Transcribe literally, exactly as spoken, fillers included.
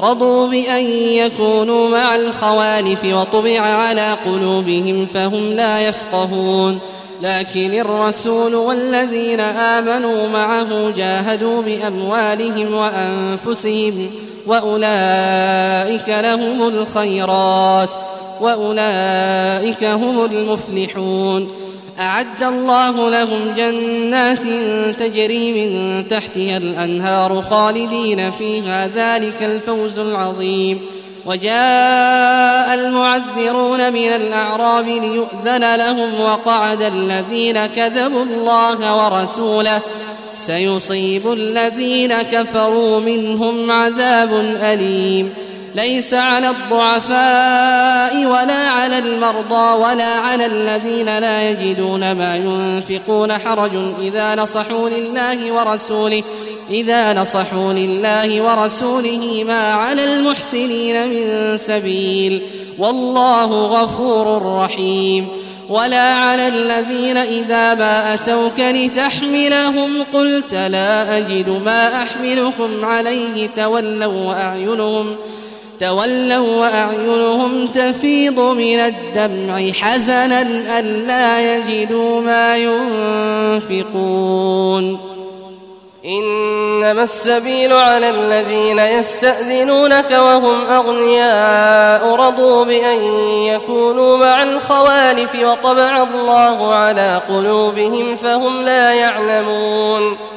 رضوا بأن يكونوا مع الخوالف وطبع على قلوبهم فهم لا يفقهون لكن الرسول والذين آمنوا معه جاهدوا بأموالهم وأنفسهم وأولئك لهم الخيرات وأولئك هم المفلحون أعد الله لهم جنات تجري من تحتها الأنهار خالدين فيها ذلك الفوز العظيم وجاء المعذرون من الأعراب ليؤذن لهم وقعد الذين كذبوا الله ورسوله سيصيب الذين كفروا منهم عذاب أليم ليس على الضعفاء ولا على المرضى ولا على الذين لا يجدون ما ينفقون حرج إذا نصحوا لله ورسوله إذا نصحوا لله ورسوله ما على المحسنين من سبيل والله غفور رحيم ولا على الذين إذا ما أتوك لتحملهم قلت لا أجد ما أحملكم عليه تولوا وأعينهم تولوا وأعينهم تفيض من الدمع حزنا ألا يجدوا ما ينفقون إنما السبيل على الذين يستأذنونك وهم أغنياء رضوا بأن يكونوا مع الخوالف وطبع الله على قلوبهم فهم لا يعلمون